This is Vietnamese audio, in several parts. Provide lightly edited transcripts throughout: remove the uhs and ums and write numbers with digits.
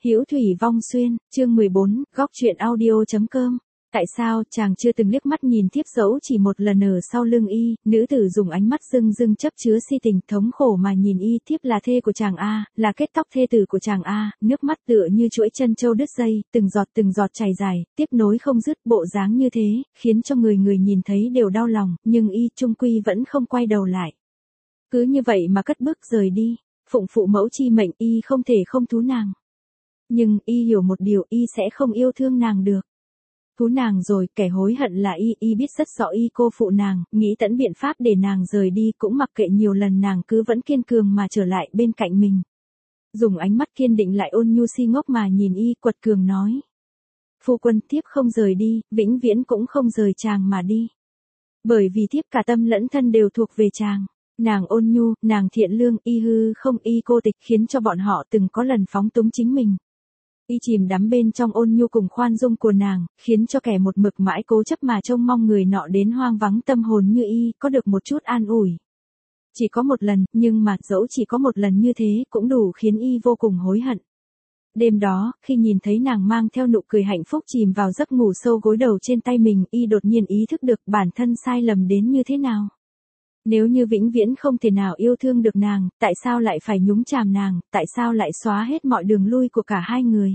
Hữu Thủy Vong Xuyên, chương 14, góc truyện audio.com. Tại sao chàng chưa từng liếc mắt nhìn thiếp dẫu chỉ một lần ở sau lưng y, nữ tử dùng ánh mắt rưng rưng chấp chứa si tình thống khổ mà nhìn y. Thiếp là thê của chàng A, là kết tóc thê tử của chàng A, nước mắt tựa như chuỗi chân châu đứt dây, từng giọt chảy dài, tiếp nối không dứt. Bộ dáng như thế, khiến cho người nhìn thấy đều đau lòng, nhưng y chung quy vẫn không quay đầu lại. Cứ như vậy mà cất bước rời đi, phụng phụ mẫu chi mệnh, y không thể không thú nàng. Nhưng y hiểu một điều, y sẽ không yêu thương nàng được. Thú nàng rồi, kẻ hối hận là y biết rất rõ y cô phụ nàng, nghĩ tận biện pháp để nàng rời đi, cũng mặc kệ nhiều lần nàng cứ vẫn kiên cường mà trở lại bên cạnh mình. Dùng ánh mắt kiên định lại ôn nhu si ngốc mà nhìn y, quật cường nói. Phu quân, thiếp không rời đi, vĩnh viễn cũng không rời chàng mà đi. Bởi vì thiếp cả tâm lẫn thân đều thuộc về chàng. Nàng ôn nhu, nàng thiện lương, y hư không y cô tịch, khiến cho bọn họ từng có lần phóng túng chính mình. Y chìm đắm bên trong ôn nhu cùng khoan dung của nàng, khiến cho kẻ một mực mãi cố chấp mà trông mong người nọ đến hoang vắng tâm hồn như y, có được một chút an ủi. Chỉ có một lần, nhưng mà dẫu chỉ có một lần như thế, cũng đủ khiến y vô cùng hối hận. Đêm đó, khi nhìn thấy nàng mang theo nụ cười hạnh phúc chìm vào giấc ngủ sâu gối đầu trên tay mình, y đột nhiên ý thức được bản thân sai lầm đến như thế nào. Nếu như vĩnh viễn không thể nào yêu thương được nàng, tại sao lại phải nhúng chàm nàng, tại sao lại xóa hết mọi đường lui của cả hai người.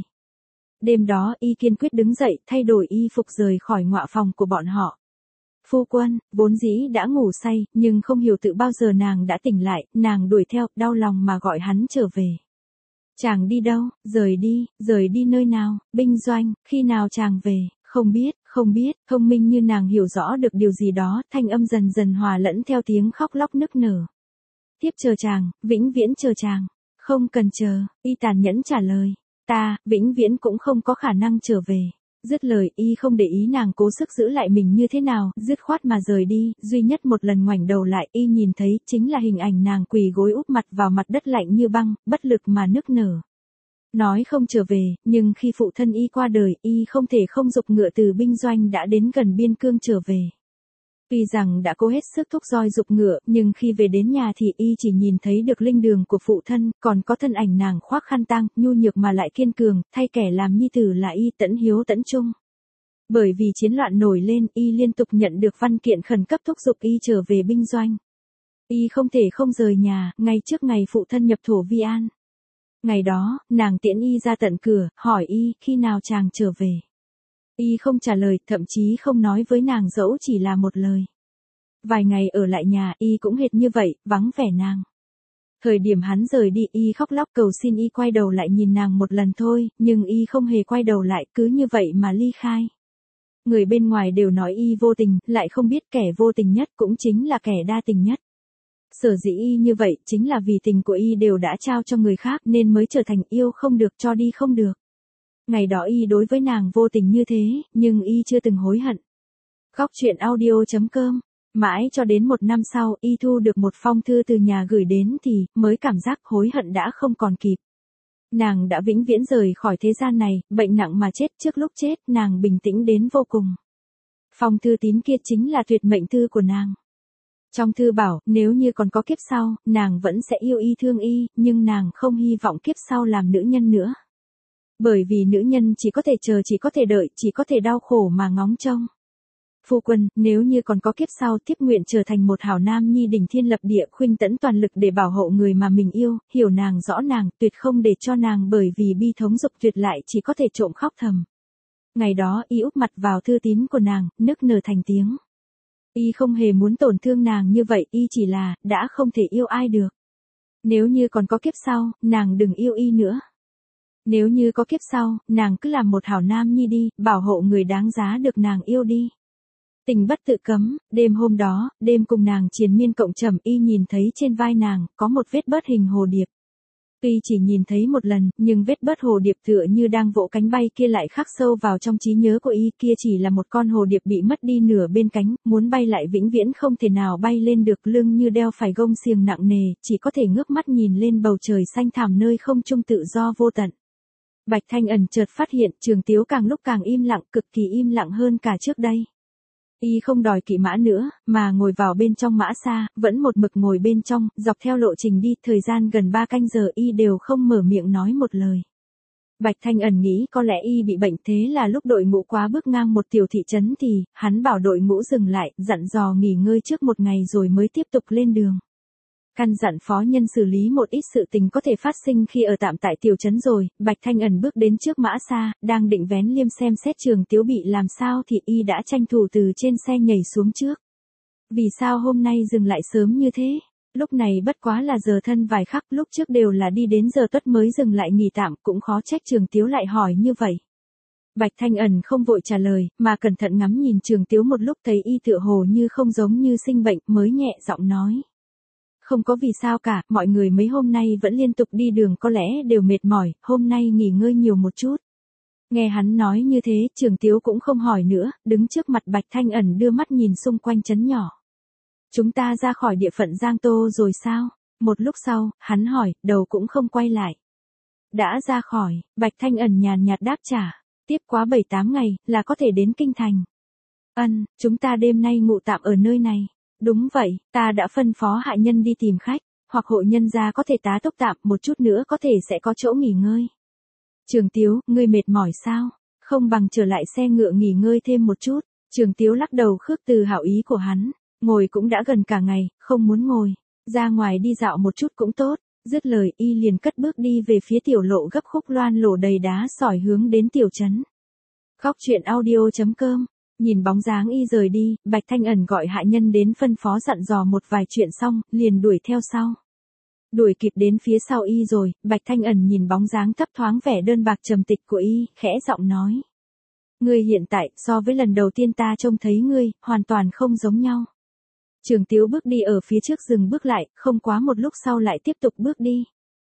Đêm đó y kiên quyết đứng dậy, thay đổi y phục rời khỏi ngọa phòng của bọn họ. Phu quân, vốn dĩ đã ngủ say, nhưng không hiểu tự bao giờ nàng đã tỉnh lại, nàng đuổi theo, đau lòng mà gọi hắn trở về. Chàng đi đâu, rời đi nơi nào, binh doanh, khi nào chàng về, không biết, thông minh như nàng hiểu rõ được điều gì đó, thanh âm dần dần hòa lẫn theo tiếng khóc lóc nức nở. Thiếp chờ chàng, vĩnh viễn chờ chàng. Không cần chờ, y tàn nhẫn trả lời. Ta, vĩnh viễn cũng không có khả năng trở về. Dứt lời, y không để ý nàng cố sức giữ lại mình như thế nào, dứt khoát mà rời đi, duy nhất một lần ngoảnh đầu lại, y nhìn thấy, chính là hình ảnh nàng quỳ gối úp mặt vào mặt đất lạnh như băng, bất lực mà nức nở. Nói không trở về, nhưng khi phụ thân y qua đời, y không thể không giục ngựa từ binh doanh đã đến gần biên cương trở về. Tuy rằng đã cố hết sức thúc roi giục ngựa, nhưng khi về đến nhà thì y chỉ nhìn thấy được linh đường của phụ thân, còn có thân ảnh nàng khoác khăn tang, nhu nhược mà lại kiên cường, thay kẻ làm nhi tử là y tẫn hiếu tẫn trung. Bởi vì chiến loạn nổi lên, y liên tục nhận được văn kiện khẩn cấp thúc giục y trở về binh doanh. Y không thể không rời nhà, ngay trước ngày phụ thân nhập thổ Vi An. Ngày đó, nàng tiễn y ra tận cửa, hỏi y, khi nào chàng trở về. Y không trả lời, thậm chí không nói với nàng dẫu chỉ là một lời. Vài ngày ở lại nhà, y cũng hệt như vậy, vắng vẻ nàng. Thời điểm hắn rời đi, y khóc lóc cầu xin y quay đầu lại nhìn nàng một lần thôi, nhưng y không hề quay đầu lại, cứ như vậy mà ly khai. Người bên ngoài đều nói y vô tình, lại không biết kẻ vô tình nhất cũng chính là kẻ đa tình nhất. Sở dĩ y như vậy, chính là vì tình của y đều đã trao cho người khác nên mới trở thành yêu không được cho đi không được. Ngày đó y đối với nàng vô tình như thế, nhưng y chưa từng hối hận. Góc truyện audio.com. Mãi cho đến một năm sau, y thu được một phong thư từ nhà gửi đến thì, mới cảm giác hối hận đã không còn kịp. Nàng đã vĩnh viễn rời khỏi thế gian này, bệnh nặng mà chết, trước lúc chết, nàng bình tĩnh đến vô cùng. Phong thư tín kia chính là tuyệt mệnh thư của nàng. Trong thư bảo, nếu như còn có kiếp sau, nàng vẫn sẽ yêu y thương y, nhưng nàng không hy vọng kiếp sau làm nữ nhân nữa. Bởi vì nữ nhân chỉ có thể chờ, chỉ có thể đợi, chỉ có thể đau khổ mà ngóng trông. Phu quân, nếu như còn có kiếp sau, thiếp nguyện trở thành một hảo nam nhi đỉnh thiên lập địa, khuynh tẫn toàn lực để bảo hộ người mà mình yêu, hiểu nàng rõ nàng, tuyệt không để cho nàng bởi vì bi thống dục tuyệt lại chỉ có thể trộm khóc thầm. Ngày đó, y úp mặt vào thư tín của nàng, nức nở thành tiếng. Y không hề muốn tổn thương nàng như vậy, y chỉ là, đã không thể yêu ai được. Nếu như còn có kiếp sau, nàng đừng yêu y nữa. Nếu như có kiếp sau, nàng cứ làm một hảo nam nhi đi, bảo hộ người đáng giá được nàng yêu đi. Tình bất tự cấm, đêm hôm đó, đêm cùng nàng triền miên cộng trầm, y nhìn thấy trên vai nàng, có một vết bớt hình hồ điệp. Tuy chỉ nhìn thấy một lần, nhưng vết bớt hồ điệp tựa như đang vỗ cánh bay kia lại khắc sâu vào trong trí nhớ của y, kia chỉ là một con hồ điệp bị mất đi nửa bên cánh, muốn bay lại vĩnh viễn không thể nào bay lên được, lưng như đeo phải gông xiềng nặng nề, chỉ có thể ngước mắt nhìn lên bầu trời xanh thẳm nơi không trung tự do vô tận. Bạch Thanh Ẩn chợt phát hiện, Trường Tiếu càng lúc càng im lặng, cực kỳ im lặng hơn cả trước đây. Y không đòi kỵ mã nữa, mà ngồi vào bên trong mã xa, vẫn một mực ngồi bên trong, dọc theo lộ trình đi, thời gian gần 3 canh giờ y đều không mở miệng nói một lời. Bạch Thanh Ẩn nghĩ có lẽ y bị bệnh, thế là lúc đội ngũ quá bước ngang một tiểu thị trấn thì, hắn bảo đội ngũ dừng lại, dặn dò nghỉ ngơi trước một ngày rồi mới tiếp tục lên đường. Căn dặn phó nhân xử lý một ít sự tình có thể phát sinh khi ở tạm tại tiểu trấn rồi, Bạch Thanh Ẩn bước đến trước Mã Sa, đang định vén liêm xem xét Trường Tiếu bị làm sao thì y đã tranh thủ từ trên xe nhảy xuống trước. Vì sao hôm nay dừng lại sớm như thế? Lúc này bất quá là giờ thân vài khắc, lúc trước đều là đi đến giờ tuất mới dừng lại nghỉ tạm, cũng khó trách Trường Tiếu lại hỏi như vậy. Bạch Thanh Ẩn không vội trả lời, mà cẩn thận ngắm nhìn Trường Tiếu một lúc, thấy y tựa hồ như không giống như sinh bệnh, mới nhẹ giọng nói. Không có vì sao cả, mọi người mấy hôm nay vẫn liên tục đi đường có lẽ đều mệt mỏi, hôm nay nghỉ ngơi nhiều một chút. Nghe hắn nói như thế, Trường Tiếu cũng không hỏi nữa, đứng trước mặt Bạch Thanh Ẩn đưa mắt nhìn xung quanh trấn nhỏ. Chúng ta ra khỏi địa phận Giang Tô rồi sao? Một lúc sau, hắn hỏi, đầu cũng không quay lại. Đã ra khỏi, Bạch Thanh Ẩn nhàn nhạt đáp trả, tiếp quá 7-8 ngày, là có thể đến Kinh Thành. Chúng ta đêm nay ngụ tạm ở nơi này. Đúng vậy, ta đã phân phó hạ nhân đi tìm khách, hoặc hộ nhân gia có thể tá túc tạm, một chút nữa có thể sẽ có chỗ nghỉ ngơi. Trường Tiếu, ngươi mệt mỏi sao? Không bằng trở lại xe ngựa nghỉ ngơi thêm một chút. Trường Tiếu lắc đầu khước từ hảo ý của hắn, ngồi cũng đã gần cả ngày, không muốn ngồi, ra ngoài đi dạo một chút cũng tốt. Dứt lời y liền cất bước đi về phía tiểu lộ gấp khúc loan lổ đầy đá sỏi hướng đến tiểu trấn. Góc truyện audio.com. Nhìn bóng dáng y rời đi, Bạch Thanh Ẩn gọi hạ nhân đến phân phó dặn dò một vài chuyện xong, liền đuổi theo sau. Đuổi kịp đến phía sau y rồi, Bạch Thanh Ẩn nhìn bóng dáng thấp thoáng vẻ đơn bạc trầm tịch của y, khẽ giọng nói. Ngươi hiện tại, so với lần đầu tiên ta trông thấy ngươi, hoàn toàn không giống nhau. Trường Tiếu bước đi ở phía trước dừng bước lại, không quá một lúc sau lại tiếp tục bước đi.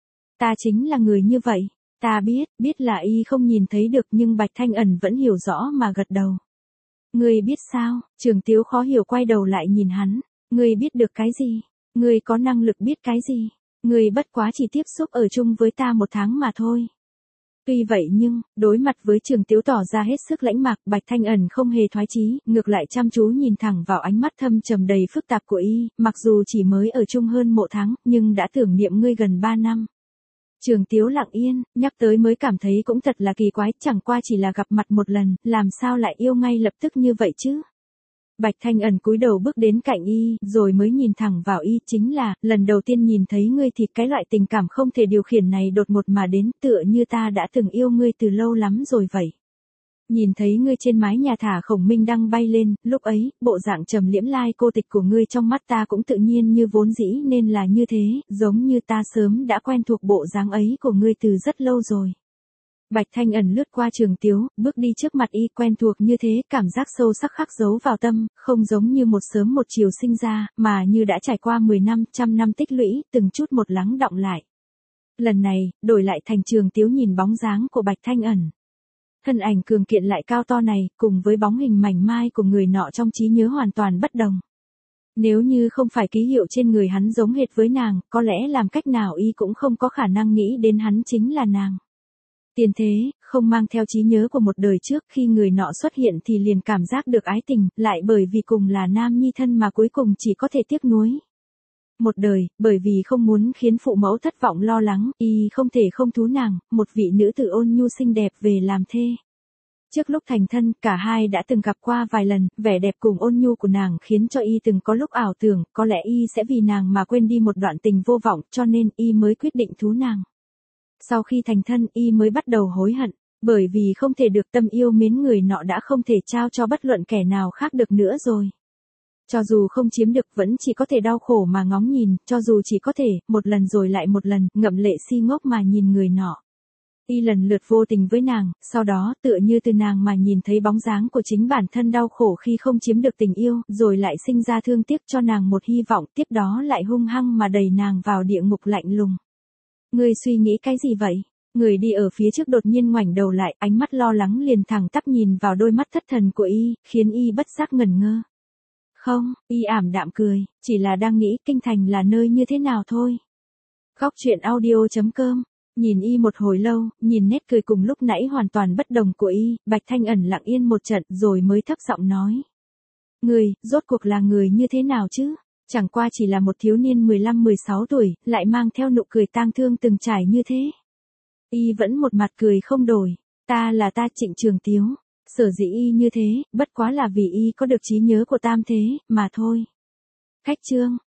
Ta chính là người như vậy, ta biết là y không nhìn thấy được nhưng Bạch Thanh Ẩn vẫn hiểu rõ mà gật đầu. Ngươi biết sao? Trường Tiếu khó hiểu quay đầu lại nhìn hắn. Ngươi biết được cái gì? Ngươi có năng lực biết cái gì? Ngươi bất quá chỉ tiếp xúc ở chung với ta 1 tháng mà thôi. Tuy vậy nhưng, đối mặt với Trường Tiếu tỏ ra hết sức lãnh mạc, Bạch Thanh Ẩn không hề thoái chí, ngược lại chăm chú nhìn thẳng vào ánh mắt thâm trầm đầy phức tạp của y, mặc dù chỉ mới ở chung hơn 1 tháng, nhưng đã tưởng niệm ngươi gần 3 năm. Trường Tiếu lặng yên, nhắc tới mới cảm thấy cũng thật là kỳ quái, chẳng qua chỉ là gặp mặt một lần, làm sao lại yêu ngay lập tức như vậy chứ? Bạch Thanh Ẩn cúi đầu bước đến cạnh y, rồi mới nhìn thẳng vào y, chính là, lần đầu tiên nhìn thấy ngươi thì cái loại tình cảm không thể điều khiển này đột ngột mà đến, tựa như ta đã từng yêu ngươi từ lâu lắm rồi vậy. Nhìn thấy ngươi trên mái nhà thả khổng minh đăng bay lên, lúc ấy, bộ dạng trầm liễm lai cô tịch của ngươi trong mắt ta cũng tự nhiên như vốn dĩ nên là như thế, giống như ta sớm đã quen thuộc bộ dáng ấy của ngươi từ rất lâu rồi. Bạch Thanh Ẩn lướt qua Trường Tiếu, bước đi trước mặt y, quen thuộc như thế, cảm giác sâu sắc khắc dấu vào tâm, không giống như một sớm một chiều sinh ra, mà như đã trải qua 10 năm, 100 năm tích lũy, từng chút một lắng đọng lại. Lần này, đổi lại thành Trường Tiếu nhìn bóng dáng của Bạch Thanh Ẩn. Thân ảnh cường kiện lại cao to này, cùng với bóng hình mảnh mai của người nọ trong trí nhớ hoàn toàn bất đồng. Nếu như không phải ký hiệu trên người hắn giống hệt với nàng, có lẽ làm cách nào y cũng không có khả năng nghĩ đến hắn chính là nàng. Tiền thế, không mang theo trí nhớ của một đời trước, khi người nọ xuất hiện thì liền cảm giác được ái tình, lại bởi vì cùng là nam nhi thân mà cuối cùng chỉ có thể tiếc nuối. Một đời, bởi vì không muốn khiến phụ mẫu thất vọng lo lắng, y không thể không thú nàng, một vị nữ tử ôn nhu xinh đẹp về làm thê. Trước lúc thành thân, cả hai đã từng gặp qua vài lần, vẻ đẹp cùng ôn nhu của nàng khiến cho y từng có lúc ảo tưởng, có lẽ y sẽ vì nàng mà quên đi một đoạn tình vô vọng, cho nên y mới quyết định thú nàng. Sau khi thành thân, y mới bắt đầu hối hận, bởi vì không thể được tâm yêu mến người nọ đã không thể trao cho bất luận kẻ nào khác được nữa rồi. Cho dù không chiếm được vẫn chỉ có thể đau khổ mà ngóng nhìn, cho dù chỉ có thể, một lần rồi lại một lần, ngậm lệ si ngốc mà nhìn người nọ. Y lần lượt vô tình với nàng, sau đó tựa như từ nàng mà nhìn thấy bóng dáng của chính bản thân đau khổ khi không chiếm được tình yêu, rồi lại sinh ra thương tiếc cho nàng một hy vọng, tiếp đó lại hung hăng mà đẩy nàng vào địa ngục lạnh lùng. Ngươi suy nghĩ cái gì vậy? Người đi ở phía trước đột nhiên ngoảnh đầu lại, ánh mắt lo lắng liền thẳng tắp nhìn vào đôi mắt thất thần của y, khiến y bất giác ngẩn ngơ. Không, y ảm đạm cười, chỉ là đang nghĩ Kinh Thành là nơi như thế nào thôi. Góc truyện audio.com. Nhìn y một hồi lâu, nhìn nét cười cùng lúc nãy hoàn toàn bất đồng của y, Bạch Thanh Ẩn lặng yên một trận rồi mới thấp giọng nói. Người, rốt cuộc là người như thế nào chứ? Chẳng qua chỉ là một thiếu niên 15-16 tuổi, lại mang theo nụ cười tang thương từng trải như thế. Y vẫn một mặt cười không đổi. Ta là ta Trịnh Trường Tiếu. Sở dĩ y như thế, bất quá là vì y có được trí nhớ của tam thế, mà thôi. Khách trương,